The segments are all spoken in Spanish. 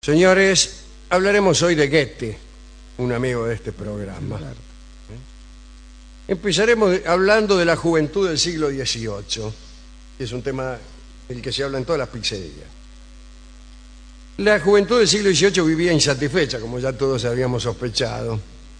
Señores, hablaremos hoy de Goethe, un amigo de este programa. Empezaremos hablando de la juventud del siglo XVIII, que es un tema del que se habla en todas las pizzerías. La juventud del siglo XVIII vivía insatisfecha, como ya todos habíamos sospechado.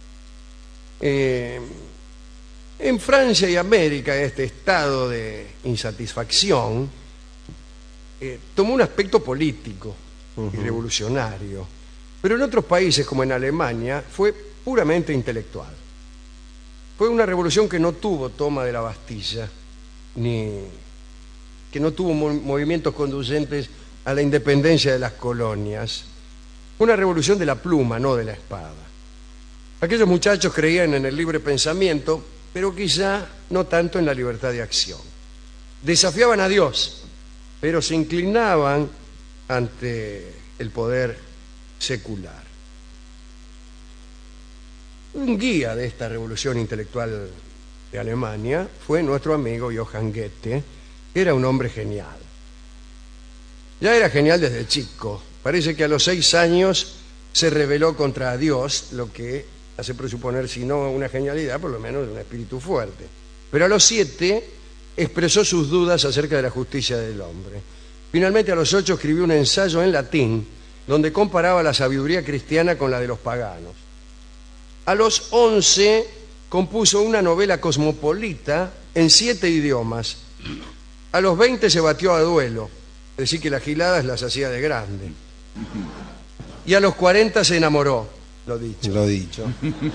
En Francia y América, este estado de insatisfacción tomó un aspecto político y revolucionario, pero en otros países, como en Alemania, fue puramente intelectual. Fue una revolución que no tuvo toma de la Bastilla, ni que no tuvo movimientos conducentes a la independencia de las colonias. Fue una revolución de la pluma, no de la espada. Aquellos muchachos creían en el libre pensamiento, pero quizá no tanto en la libertad de acción. Desafiaban a Dios, pero se inclinaban ante el poder secular. Un guía de esta revolución intelectual de Alemania fue nuestro amigo Johann Goethe, que era un hombre genial. Ya era genial desde chico. Parece que a los 6 años se rebeló contra Dios, lo que hace presuponer, si no una genialidad, por lo menos un espíritu fuerte. Pero a los 7 expresó sus dudas acerca de la justicia del hombre. Finalmente, a los 8 escribió un ensayo en latín donde comparaba la sabiduría cristiana con la de los paganos. A los 11 compuso una novela cosmopolita en 7 idiomas. A los 20 se batió a duelo, es decir, que las giladas las hacía de grande. Y a los 40 se enamoró, lo dicho.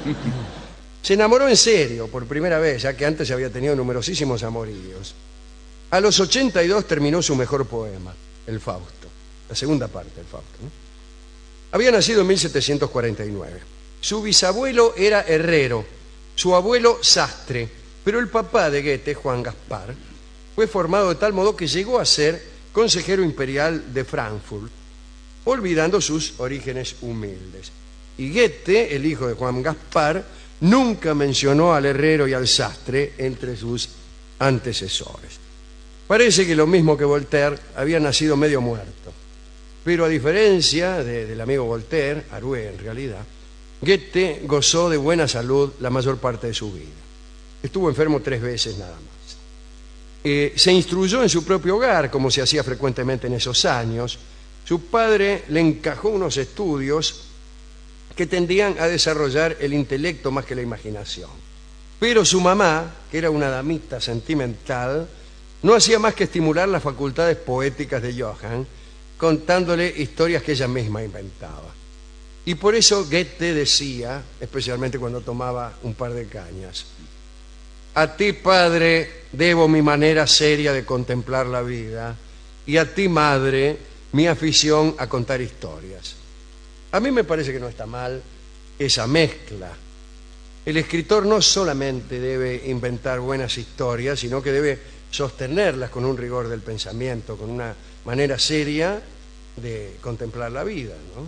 Se enamoró en serio, por primera vez, ya que antes había tenido numerosísimos amoríos. A los 82 terminó su mejor poema, El Fausto, la segunda parte del Fausto, ¿no? Había nacido en 1749. Su bisabuelo era herrero, su abuelo sastre, pero el papá de Goethe, Juan Gaspar, fue formado de tal modo que llegó a ser consejero imperial de Frankfurt, olvidando sus orígenes humildes. Y Goethe, el hijo de Juan Gaspar, nunca mencionó al herrero y al sastre entre sus antecesores. Parece que lo mismo que Voltaire, había nacido medio muerto. Pero a diferencia del amigo Voltaire, Arouet en realidad, Goethe gozó de buena salud la mayor parte de su vida. Estuvo enfermo 3 veces nada más. Se instruyó en su propio hogar, como se hacía frecuentemente en esos años. Su padre le encajó unos estudios que tendían a desarrollar el intelecto más que la imaginación. Pero su mamá, que era una damita sentimental, no hacía más que estimular las facultades poéticas de Johann, contándole historias que ella misma inventaba. Y por eso Goethe decía, especialmente cuando tomaba un par de cañas: a ti, padre, debo mi manera seria de contemplar la vida, y a ti, madre, mi afición a contar historias. A mí me parece que no está mal esa mezcla. El escritor no solamente debe inventar buenas historias, sino que debe sostenerlas con un rigor del pensamiento, con una manera seria de contemplar la vida, ¿no?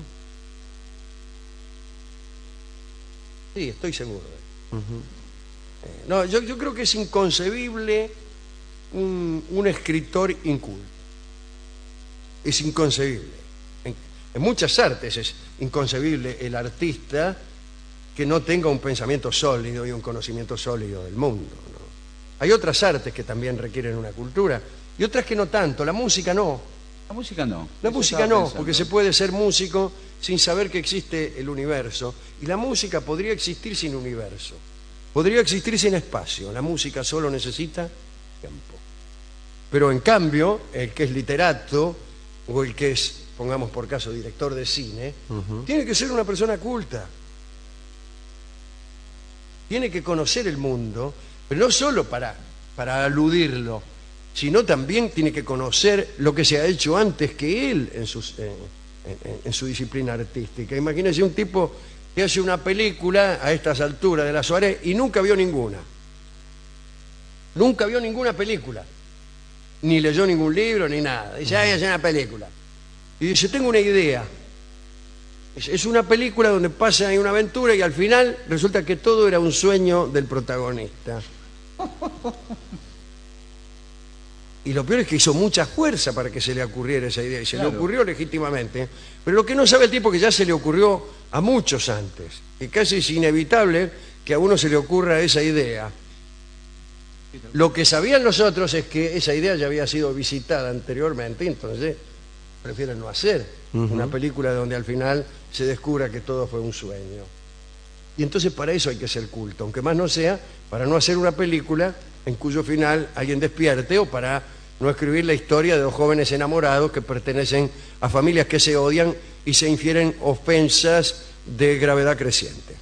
Sí, estoy seguro. No, yo creo que es inconcebible un escritor inculto. Es inconcebible. En muchas artes es inconcebible el artista que no tenga un pensamiento sólido y un conocimiento sólido del mundo, ¿no? Hay otras artes que también requieren una cultura y otras que no tanto. La música no. La música no. La música no, porque se puede ser músico sin saber que existe el universo. Y la música podría existir sin universo. Podría existir sin espacio. La música solo necesita tiempo. Pero en cambio, el que es literato o el que es, pongamos por caso, director de cine, tiene que ser una persona culta. Tiene que conocer el mundo, pero no solo para aludirlo, sino también tiene que conocer lo que se ha hecho antes que él en su disciplina artística. Imagínense un tipo que hace una película a estas alturas de la Suárez y nunca vio ninguna. Nunca vio ninguna película. Ni leyó ningún libro, ni nada. Dice, ay, hace una película. Y dice, tengo una idea. Es una película donde pasa una aventura y al final resulta que todo era un sueño del protagonista. Y lo peor es que hizo mucha fuerza para que se le ocurriera esa idea. Y se le ocurrió legítimamente, Pero lo que no sabe el tipo es que ya se le ocurrió a muchos antes, que casi es inevitable que a uno se le ocurra esa idea. Lo que sabían los otros es que esa idea ya había sido visitada anteriormente, entonces prefieren no hacer una película donde al final se descubra que todo fue un sueño. Y entonces para eso hay que ser culto, aunque más no sea para no hacer una película en cuyo final alguien despierte, o para no escribir la historia de dos jóvenes enamorados que pertenecen a familias que se odian y se infieren ofensas de gravedad creciente.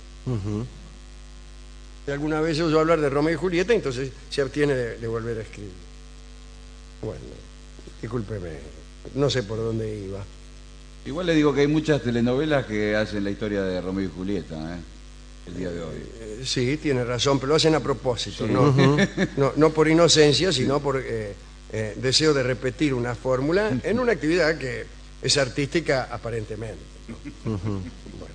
Si alguna vez oyó hablar de Romeo y Julieta, entonces se abstiene de volver a escribir. Bueno, discúlpeme, no sé por dónde iba. Igual le digo que hay muchas telenovelas que hacen la historia de Romeo y Julieta, el día de hoy. Sí, tiene razón, pero lo hacen a propósito, no por inocencia, sino por deseo de repetir una fórmula en una actividad que es artística aparentemente. Bueno,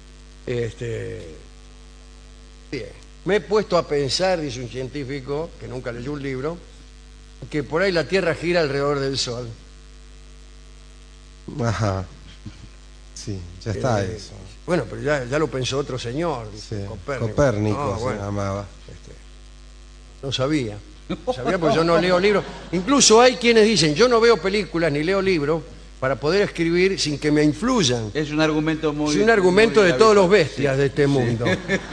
bien. Me he puesto a pensar, dice un científico que nunca leyó un libro, que por ahí la Tierra gira alrededor del Sol. Ajá. Sí, ya está eso. Bueno, pero ya lo pensó otro señor, Sí. Copérnico. Se llamaba. No sabía. Sabía porque yo no leo libros. Incluso hay quienes dicen, yo no veo películas ni leo libros para poder escribir sin que me influyan. Es un argumento muy... Es un argumento de todos los bestias de este mundo.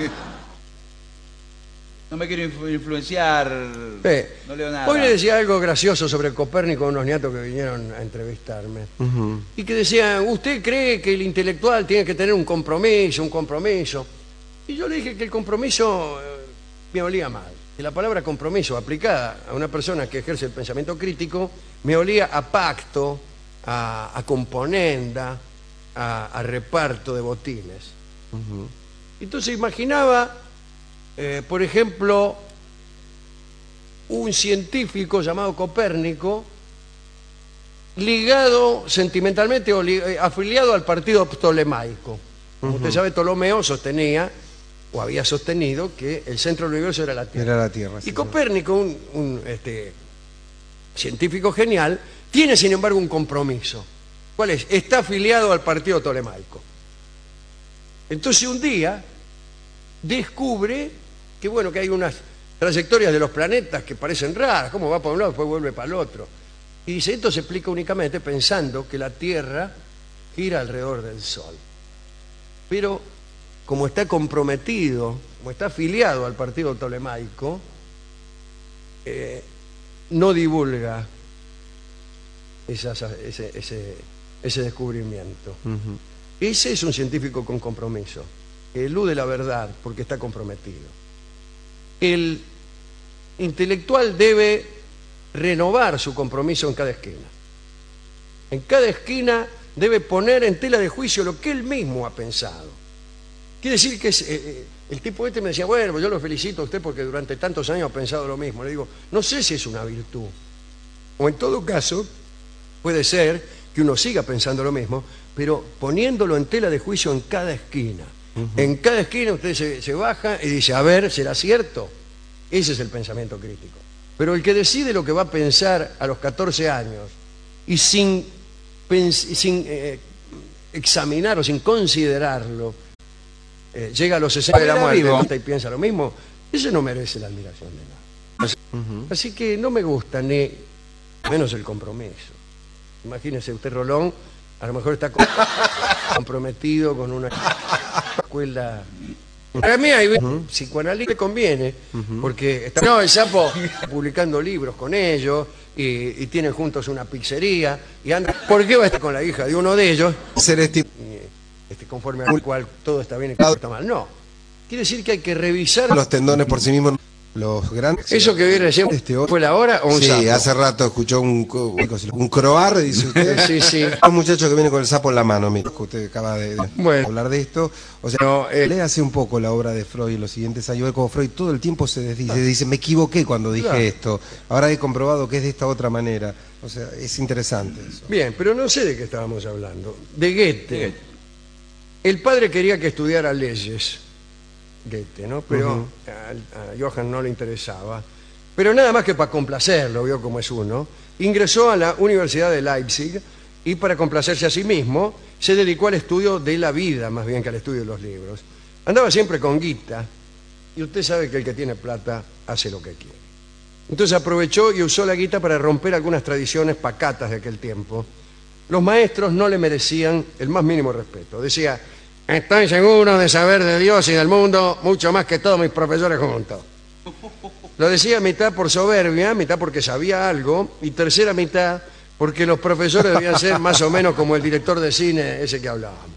No me quiero influenciar, no leo nada. Hoy le decía algo gracioso sobre Copérnico a unos nietos que vinieron a entrevistarme. Y que decían, ¿usted cree que el intelectual tiene que tener un compromiso? Y yo le dije que el compromiso me olía mal. Que la palabra compromiso aplicada a una persona que ejerce el pensamiento crítico me olía a pacto, a componenda, a reparto de botines. Entonces imaginaba... por ejemplo, un científico llamado Copérnico ligado sentimentalmente o afiliado al partido ptolemaico. Como usted sabe, Ptolomeo sostenía o había sostenido que el centro del universo era la Tierra. Era la Tierra. Y Copérnico, un científico genial, tiene sin embargo un compromiso. ¿Cuál es? Está afiliado al partido ptolemaico. Entonces un día descubre que bueno, que hay unas trayectorias de los planetas que parecen raras, cómo va para un lado y después vuelve para el otro. Y dice, esto se explica únicamente pensando que la Tierra gira alrededor del Sol. Pero como está comprometido, como está afiliado al partido ptolemaico, no divulga ese descubrimiento. Ese es un científico con compromiso. Elude la verdad porque está comprometido. El intelectual debe renovar su compromiso en cada esquina. En cada esquina debe poner en tela de juicio lo que él mismo ha pensado. Quiere decir que el tipo este me decía, bueno, yo lo felicito a usted porque durante tantos años ha pensado lo mismo. Le digo, no sé si es una virtud. O en todo caso, puede ser que uno siga pensando lo mismo, pero poniéndolo en tela de juicio en cada esquina. En cada esquina usted se baja y dice, a ver, ¿será cierto? Ese es el pensamiento crítico. Pero el que decide lo que va a pensar a los 14 años y sin examinar o sin considerarlo, llega a los 60 de la muerte y piensa lo mismo, ese no merece la admiración de nadie. Así que no me gusta ni menos el compromiso. Imagínese usted, Rolón, a lo mejor está comprometido con una escuela. Para mí hay psicoanálisis le conviene, porque está el Sapo publicando libros con ellos y tienen juntos una pizzería y anda. ¿Por qué va a estar con la hija de uno de ellos? Conforme al cual todo está bien y todo está mal. No. Quiere decir que hay que revisar los tendones por sí mismos. Los grandes. ¿Eso que viene recién fue la hora o un sapo? Sí, hace rato escuchó un croar, dice usted. Sí, sí. Un muchacho que viene con el sapo en la mano, mira, que usted acaba de hablar de esto. O sea, no, léase un poco la obra de Freud, los siguientes años, ver cómo Freud todo el tiempo se dice, me equivoqué cuando dije esto, ahora he comprobado que es de esta otra manera. O sea, es interesante eso. Bien, pero no sé de qué estábamos hablando. De Goethe. El padre quería que estudiara leyes. Goethe, ¿no? Pero a Johann no le interesaba. Pero nada más que para complacerlo, vio cómo es uno, ingresó a la Universidad de Leipzig y para complacerse a sí mismo se dedicó al estudio de la vida más bien que al estudio de los libros. Andaba siempre con guita, y usted sabe que el que tiene plata hace lo que quiere. Entonces aprovechó y usó la guita para romper algunas tradiciones pacatas de aquel tiempo. Los maestros no le merecían el más mínimo respeto. Decía: estoy seguro de saber de Dios y del mundo mucho más que todos mis profesores juntos. Lo decía mitad por soberbia, mitad porque sabía algo, y tercera mitad porque los profesores debían ser más o menos como el director de cine ese que hablábamos.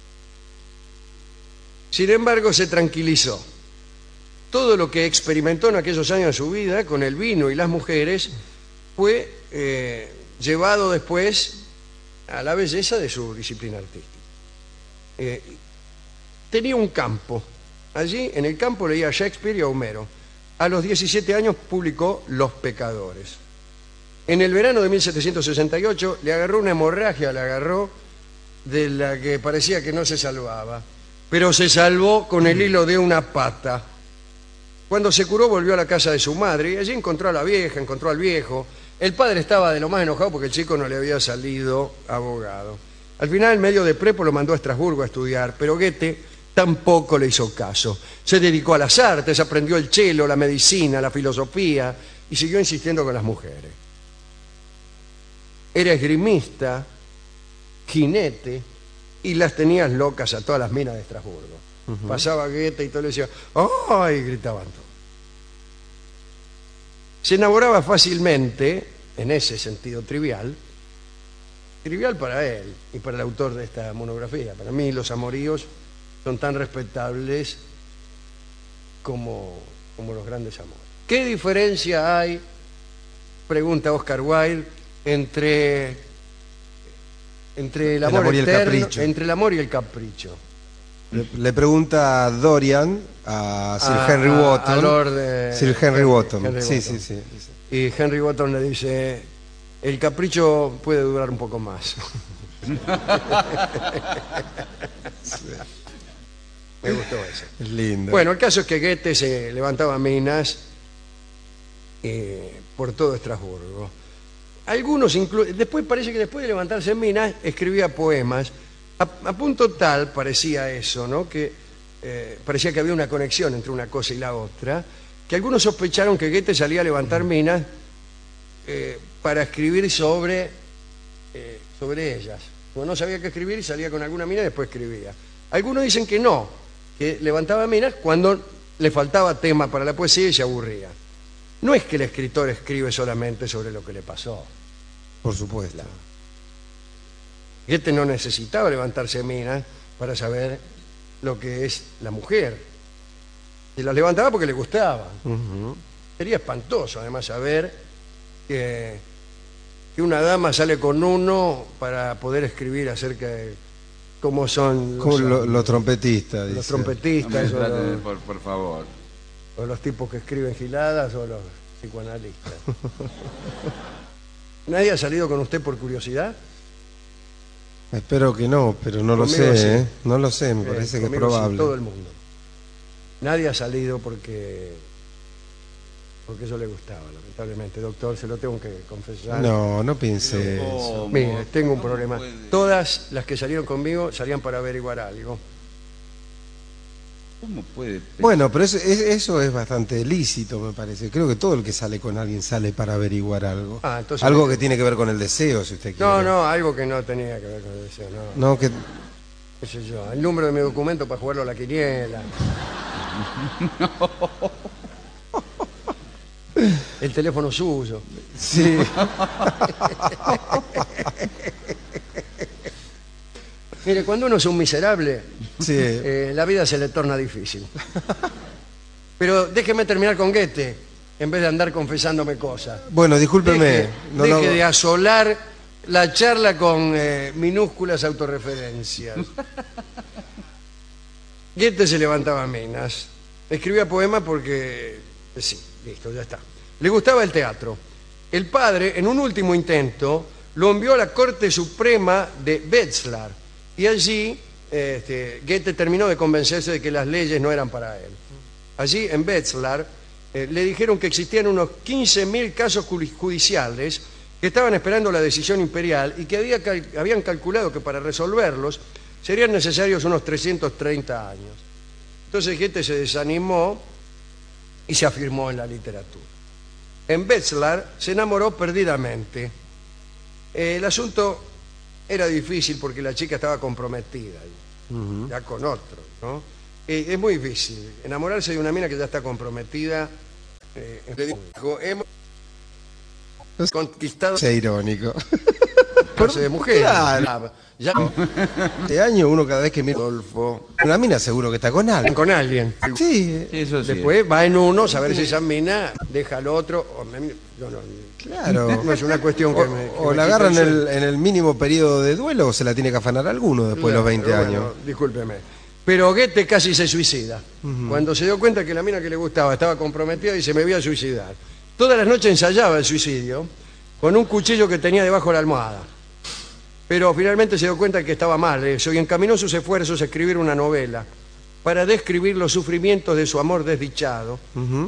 Sin embargo, se tranquilizó. Todo lo que experimentó en aquellos años de su vida con el vino y las mujeres fue llevado después a la belleza de su disciplina artística. Tenía un campo. Allí, en el campo, leía a Shakespeare y a Homero. A los 17 años publicó Los Pecadores. En el verano de 1768 le agarró una hemorragia, de la que parecía que no se salvaba, pero se salvó con el hilo de una pata. Cuando se curó, volvió a la casa de su madre y allí encontró a la vieja, encontró al viejo. El padre estaba de lo más enojado porque el chico no le había salido abogado. Al final, el medio de prepo lo mandó a Estrasburgo a estudiar, pero Goethe tampoco le hizo caso. Se dedicó a las artes, aprendió el cello, la medicina, la filosofía y siguió insistiendo con las mujeres. Era esgrimista, jinete, y las tenías locas a todas las minas de Estrasburgo. Pasaba Goethe y todo le decía ¡ay! Gritaban todos. Se enamoraba fácilmente, en ese sentido trivial para él y para el autor de esta monografía. Para mí los amoríos son tan respetables como los grandes amores. ¿Qué diferencia hay, pregunta Oscar Wilde, entre el amor y el eterno, capricho? entre el amor y el capricho? Le pregunta Dorian a Sir Henry Wotton. A Lord Sir Henry Wotton. Henry Sí, Wotton. sí. Y Henry Wotton le dice: el capricho puede durar un poco más. Me gustó eso. Es lindo. Bueno, el caso es que Goethe se levantaba minas por todo Estrasburgo. Algunos después parece que después de levantarse en minas escribía poemas. A punto tal parecía eso, ¿no? Que parecía que había una conexión entre una cosa y la otra, que algunos sospecharon que Goethe salía a levantar minas para escribir sobre ellas. Como no sabía qué escribir, salía con alguna mina y después escribía. Algunos dicen que no, que levantaba minas cuando le faltaba tema para la poesía y se aburría. No es que el escritor escribe solamente sobre lo que le pasó. Por supuesto. Goethe no necesitaba levantarse minas para saber lo que es la mujer. Se las levantaba porque le gustaban. Sería espantoso, además, saber que una dama sale con uno para poder escribir acerca de cómo son los trompetistas. Los trompetistas, por favor. O los tipos que escriben giladas, o los psicoanalistas. ¿Nadie ha salido con usted por curiosidad? Espero que no, pero no lo Conmigo sí. sé, No lo sé, me parece que es Conmigo sí, probable. todo el mundo. Nadie ha salido porque eso le gustaba, lamentablemente. Doctor, se lo tengo que confesar. No piense eso. Mire, tengo un problema. Todas las que salieron conmigo salían para averiguar algo. ¿Cómo puede? Bueno, pero eso es bastante lícito, me parece. Creo que todo el que sale con alguien sale para averiguar algo. Entonces, algo que tiene que ver con el deseo, si usted quiere. No, algo que no tenía que ver con el deseo. No, que... ¿Qué sé yo? El número de mi documento para jugarlo a la quiniela. El teléfono suyo. Sí. Mire, cuando uno es un miserable, Sí. la vida se le torna difícil. Pero déjeme terminar con Goethe, en vez de andar confesándome cosas. Bueno, discúlpeme. Deje de asolar la charla con minúsculas autorreferencias. Goethe se levantaba minas. Escribía poemas porque... sí, listo, ya está. Le gustaba el teatro. El padre, en un último intento, lo envió a la Corte Suprema de Wetzlar. Y allí Goethe terminó de convencerse de que las leyes no eran para él. Allí, en Wetzlar, le dijeron que existían unos 15.000 casos judiciales que estaban esperando la decisión imperial y que habían calculado que para resolverlos serían necesarios unos 330 años. Entonces Goethe se desanimó y se afirmó en la literatura. En Wetzlar se enamoró perdidamente. El asunto era difícil porque la chica estaba comprometida, ya con otro, ¿no? Es muy difícil enamorarse de una mina que ya está comprometida. Le dijo, hemos conquistado... Es irónico. de mujer. Claro. Ya, Este año uno cada vez que mira Rodolfo, una mina seguro que está con alguien. con alguien. Sí, Sí, eso sí. Después va en uno, a ver si esa mina deja al otro. claro. No es una cuestión que me... O la agarran en el mínimo periodo de duelo o se la tiene que afanar alguno después de los 20 años. Bueno, discúlpeme. Pero Goethe casi se suicida. Cuando se dio cuenta que la mina que le gustaba estaba comprometida y se me iba a suicidar. Todas las noches ensayaba el suicidio con un cuchillo que tenía debajo de la almohada. Pero finalmente se dio cuenta que estaba mal eso y encaminó sus esfuerzos a escribir una novela para describir los sufrimientos de su amor desdichado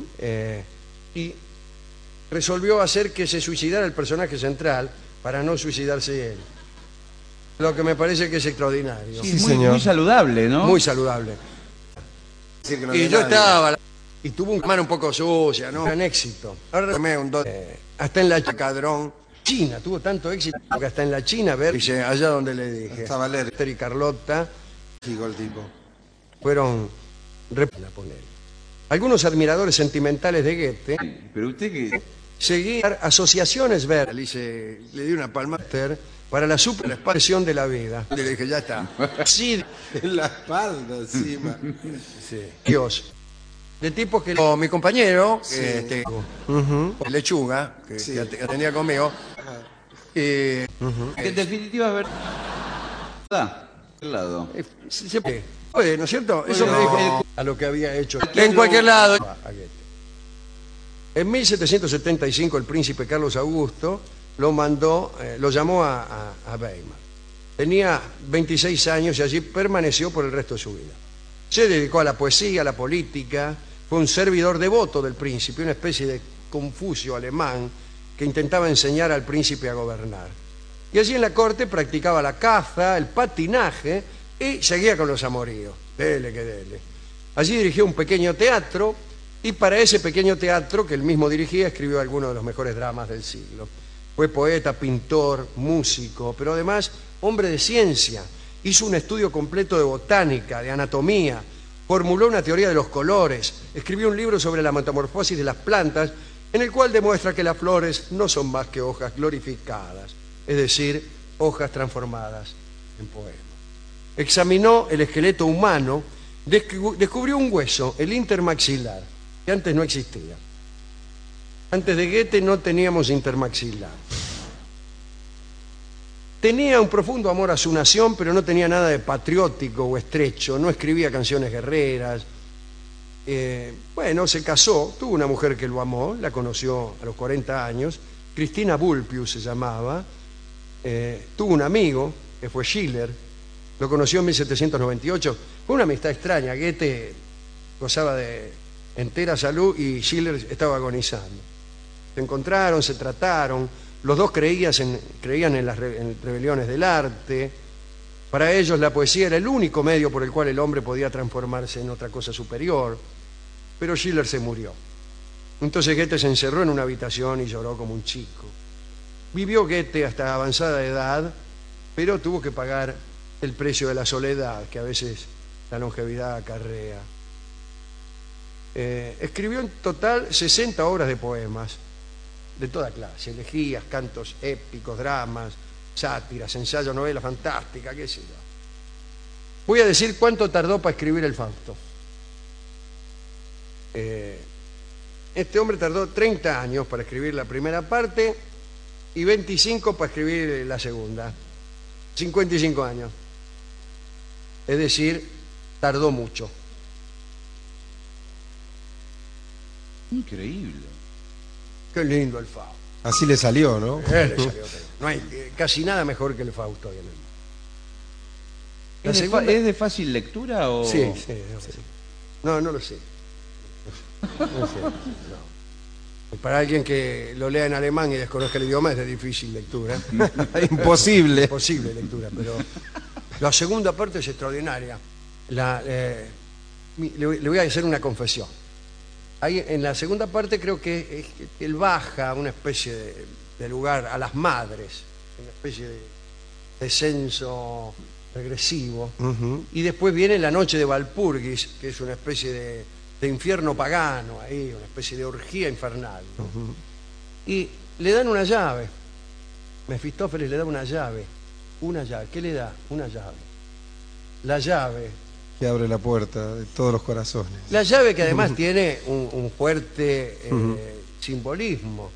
y resolvió hacer que se suicidara el personaje central para no suicidarse él. Lo que me parece que es extraordinario. Sí, muy, señor. muy saludable, ¿no? Muy saludable. Y yo estaba... Y tuvo una mano un poco sucia, ¿no? Gran éxito. Ahora tomé un hasta en la Cadrón. China, tuvo tanto éxito que hasta en la China, dice, allá donde le dije. Hasta Valer. Esther y Carlota Digo el tipo. fueron a poner. Algunos admiradores sentimentales de Goethe Pero usted que... seguían asociaciones verdes. Le di una palma para la superexpresión de la vida. Y le dije, ya está. Sí, En la espalda encima. sí. Dios. De tipos que... mi compañero, Lechuga, que atendía conmigo, Que en definitiva, ¿verdad? ¿Qué lado? se puede, ¿no es cierto? Eso me dijo a lo que había hecho. En cualquier lado. En 1775 el príncipe Carlos Augusto lo llamó a Weimar. Tenía 26 años y allí permaneció por el resto de su vida. Se dedicó a la poesía, a la política, fue un servidor devoto del príncipe, una especie de Confucio alemán que intentaba enseñar al príncipe a gobernar. Y allí en la corte practicaba la caza, el patinaje y seguía con los amoríos. Dele que dele. Allí dirigió un pequeño teatro y para ese pequeño teatro que él mismo dirigía escribió algunos de los mejores dramas del siglo. Fue poeta, pintor, músico, pero además hombre de ciencia. Hizo un estudio completo de botánica, de anatomía, formuló una teoría de los colores, escribió un libro sobre la metamorfosis de las plantas, en el cual demuestra que las flores no son más que hojas glorificadas, es decir, hojas transformadas en poemas. Examinó el esqueleto humano, descubrió un hueso, el intermaxilar, que antes no existía. Antes de Goethe no teníamos intermaxilar. Tenía un profundo amor a su nación, pero no tenía nada de patriótico o estrecho, no escribía canciones guerreras. Bueno, se casó, tuvo una mujer que lo amó, la conoció a los 40 años, Cristina Vulpius se llamaba, tuvo un amigo, que fue Schiller, lo conoció en 1798, fue una amistad extraña, Goethe gozaba de entera salud y Schiller estaba agonizando. Se encontraron, se trataron. Los dos creían en las rebeliones del arte. Para ellos la poesía era el único medio por el cual el hombre podía transformarse en otra cosa superior. Pero Schiller se murió. Entonces Goethe se encerró en una habitación y lloró como un chico. Vivió Goethe hasta avanzada edad, pero tuvo que pagar el precio de la soledad, que a veces la longevidad acarrea. Escribió en total 60 obras de poemas, de toda clase, elegías, cantos épicos, dramas, sátiras, ensayos, novelas fantásticas, qué sé yo. Voy a decir cuánto tardó para escribir el Fausto. Este hombre tardó 30 años para escribir la primera parte y 25 para escribir la segunda. 55 años. Es decir, tardó mucho. Increíble. Qué lindo el Fausto. Así le salió, ¿no? Le salió, no hay casi nada mejor que el Fausto. ¿Es de fácil lectura o...? Sí. No lo sé. No sé, no. Para alguien que lo lea en alemán y desconozca el idioma es de difícil lectura. Imposible. Imposible lectura, pero la segunda parte es extraordinaria. Le voy a hacer una confesión. Ahí, en la segunda parte creo que él baja a una especie de lugar a las madres, una especie de descenso regresivo, y después viene la noche de Walpurgis, que es una especie de infierno pagano, ahí, una especie de orgía infernal, ¿no? Y le dan una llave. Mefistófeles le da una llave. ¿Qué le da? Una llave. La llave. Que abre la puerta de todos los corazones. La llave que además tiene un fuerte simbolismo.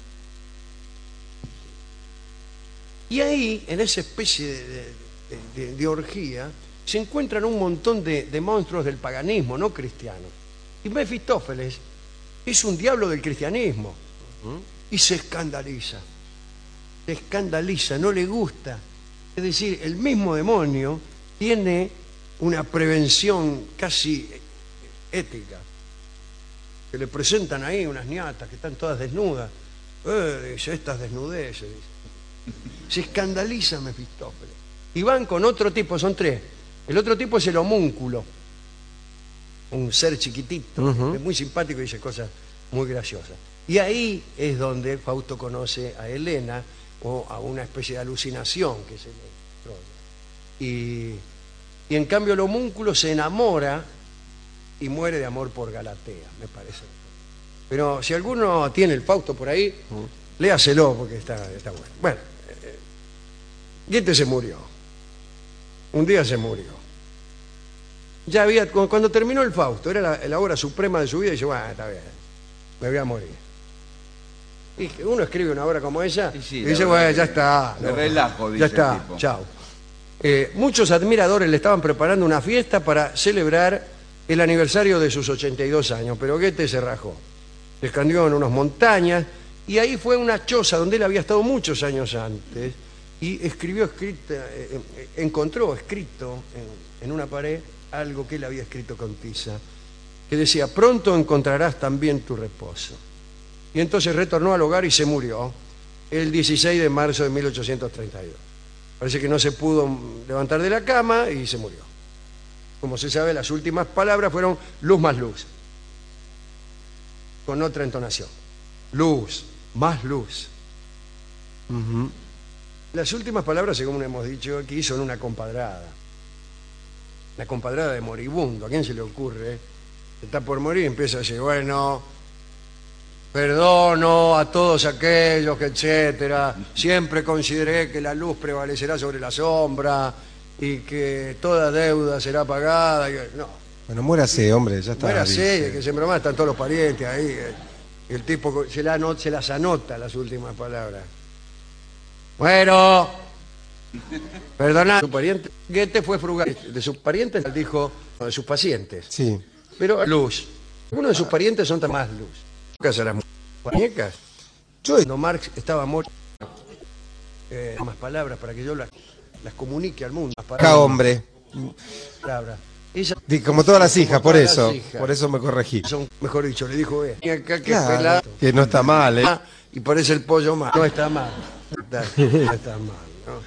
Y ahí, en esa especie de orgía, se encuentran un montón de monstruos del paganismo, no cristianos. Y Mefistófeles es un diablo del cristianismo. Y se escandaliza. Se escandaliza, no le gusta. Es decir, el mismo demonio tiene una prevención casi ética. Que le presentan ahí unas ñatas que están todas desnudas. Dice, estas desnudeces. Se escandaliza Mefistófeles. Y van con otro tipo, son tres. El otro tipo es el homúnculo. Un ser chiquitito, es muy simpático y dice cosas muy graciosas. Y ahí es donde Fausto conoce a Helena, o a una especie de alucinación que se le introduce. Y en cambio el homúnculo se enamora y muere de amor por Galatea, me parece. Pero si alguno tiene el Fausto por ahí, léaselo porque está bueno. Bueno, Goethe se murió. Un día se murió. Ya había, cuando terminó el Fausto, era la obra suprema de su vida, y dice, bueno, está bien, me voy a morir. Y uno escribe una obra como esa y dice, bueno, ya está. Me relajo, dice ya está, el tipo. chao. Muchos admiradores le estaban preparando una fiesta para celebrar el aniversario de sus 82 años, pero Goethe se rajó. Se escondió en unas montañas y ahí fue una choza donde él había estado muchos años antes y encontró escrito en una pared algo que él había escrito con tiza, que decía, pronto encontrarás también tu reposo. Y entonces retornó al hogar y se murió el 16 de marzo de 1832. Parece que no se pudo levantar de la cama y se murió. Como se sabe, las últimas palabras fueron luz más luz, con otra entonación. Luz, más luz. Las últimas palabras, según hemos dicho aquí, son una compadrada. La compadrada de moribundo. ¿A quién se le ocurre? Está por morir y empieza a decir, bueno, perdono a todos aquellos que, etcétera, siempre consideré que la luz prevalecerá sobre la sombra y que toda deuda será pagada. No. Bueno, muérase, hombre, ya está. Muérase, que siempre más están todos los parientes ahí. El tipo se las anota las últimas palabras. Bueno, perdona, su pariente. Goethe fue frugal. De sus parientes dijo, no, de sus pacientes. Sí. Pero luz. Algunos de sus parientes son más luz. ¿Qué hacen las muñecas? Cuando Marx estaba muerto, más palabras para que yo las comunique al mundo. Acá, hombre. Palabras. Ella, como todas las hijas, por todas eso. las hijas. Por eso me corregí. Mejor dicho, le dijo, acá que Claro, pelado. que no está mal, ¿eh? Y parece el pollo más. No está mal. No está mal, ¿no?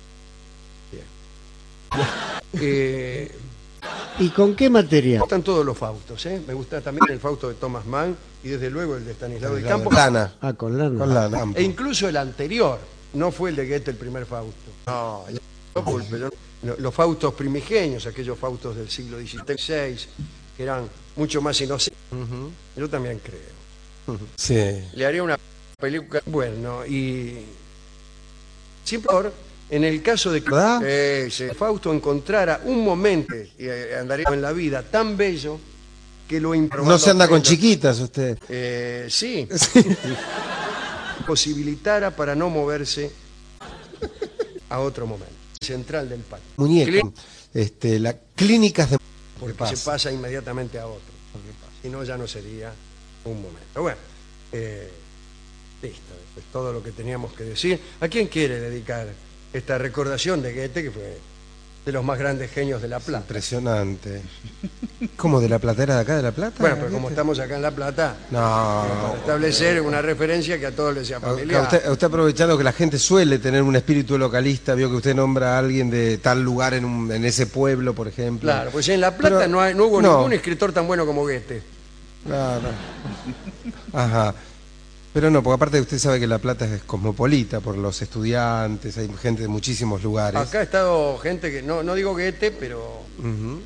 Bien. ¿Y con qué material? Me gustan todos los Faustos, ¿eh? Me gusta también el Fausto de Thomas Mann y desde luego el de Estanislao del Campo. Lana. Ah, con lana. Con lana. E incluso el anterior, no fue el de Goethe el primer Fausto. No, los Faustos primigenios, aquellos Faustos del siglo XVI, que eran mucho más inocentes. Yo también creo. Sí. Le haría una película, bueno, y siempre en el caso de que Fausto encontrara un momento y andaría en la vida tan bello que lo No se anda con chiquitas usted. Sí. Posibilitara para no moverse a otro momento central del pacto. Muñeca. Las clínicas de... Porque se pasa inmediatamente a otro. Si no, ya no sería un momento. Bueno, listo. Es todo lo que teníamos que decir. ¿A quién quiere dedicar esta recordación de Goethe, que fue de los más grandes genios de La Plata. Impresionante. ¿Cómo, de La Plata? ¿Era de acá de La Plata? Bueno, pero como estamos acá en La Plata, No. para establecer una referencia que a todos les sea familiar. Usted aprovechando que la gente suele tener un espíritu localista, vio que usted nombra a alguien de tal lugar en ese pueblo, por ejemplo. Claro, pues en La Plata Pero, no hubo no. ningún escritor tan bueno como Goethe. Claro. Ajá. Pero no, porque aparte usted sabe que La Plata es cosmopolita por los estudiantes, hay gente de muchísimos lugares. Acá ha estado gente que, no digo Goethe, pero... Ujú.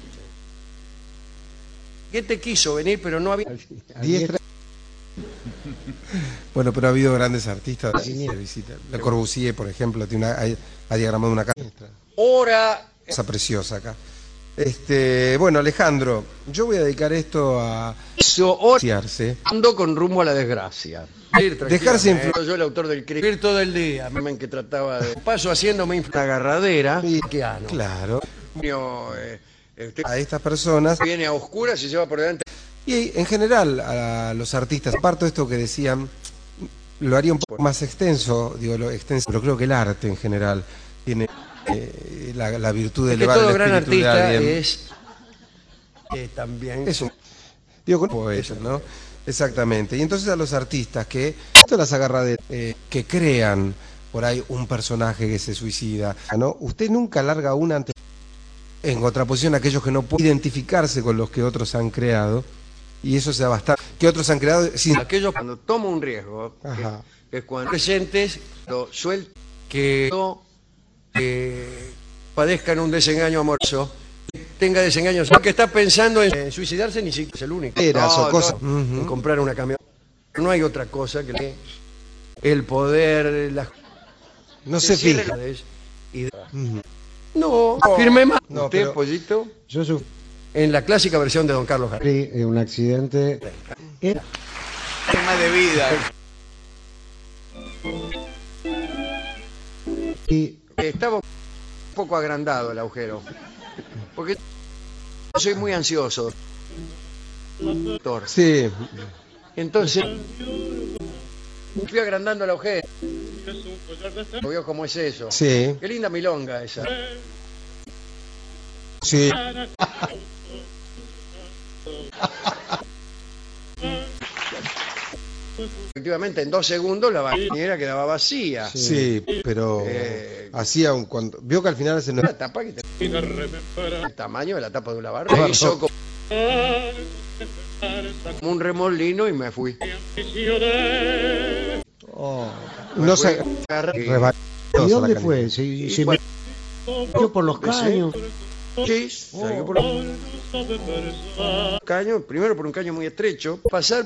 Goethe quiso venir, pero no había... Bueno, pero ha habido grandes artistas de visita. Le Corbusier, por ejemplo, ha diagramado una casa Hora... preciosa acá. Bueno, Alejandro, yo voy a dedicar esto a Ando con rumbo a la desgracia. Dejarse influir. Yo el autor del crimen todo el día, en que trataba de... Paso haciéndome una agarradera. Claro. Usted A estas personas. viene a oscuras y se va por delante. Y en general a los artistas, parto de esto que decían, lo haría un poco más extenso, pero creo que el arte en general tiene la virtud de Es que elevar todo el gran espíritu de artista alguien. es también... Es un poeta, ¿no? Exactamente. Y entonces a los artistas que esto las agarra que crean por ahí un personaje que se suicida, ¿no? Usted nunca larga una ante en contraposición a aquellos que no pueden identificarse con los que otros han creado, y eso se da bastante. Que otros han creado sin... Aquellos cuando tomo un riesgo, Ajá. que es cuando presentes, lo suelto, que no padezcan un desengaño amoroso, tenga desengaños, que está pensando en suicidarse, ni siquiera es el único. Cosas. En comprar una camioneta. No hay otra cosa que el poder, las No se fija. No, firme más. No, ¿Usted, pero- Pollito? Yo sufrí En la clásica versión de Don Carlos Gardel. un accidente. Era Tema de vida. y Estaba un poco agrandado el agujero. Porque soy muy ansioso. Doctor. Sí. Entonces, fui agrandando el agujero. ¿Vio cómo es eso? Sí. Qué linda milonga esa. Sí. Efectivamente, en 2 segundos la bañera quedaba vacía. Sí, pero hacía un cuando vio que al final se La tapa que el tamaño de la tapa de un lavarropa. Hizo como un remolino y me fui. no se Agarré- ¿y dónde fue? Se metió por los caños. Sí, salió por los caños, primero por un caño muy estrecho, pasar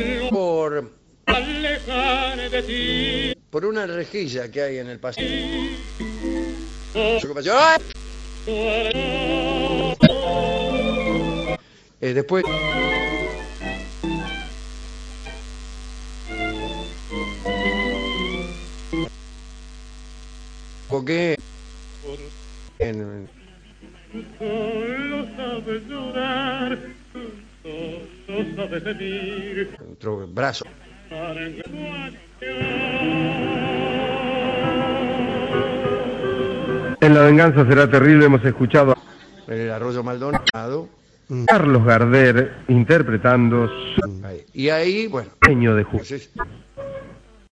por una rejilla que hay en el pasillo. ¿Qué pasó? ¡Ay! Después porque en otro brazo. En La venganza será terrible hemos escuchado En el Arroyo Maldonado. a Carlos Gardel interpretando su Ahí. Y ahí, bueno, sueño de juventud. entonces,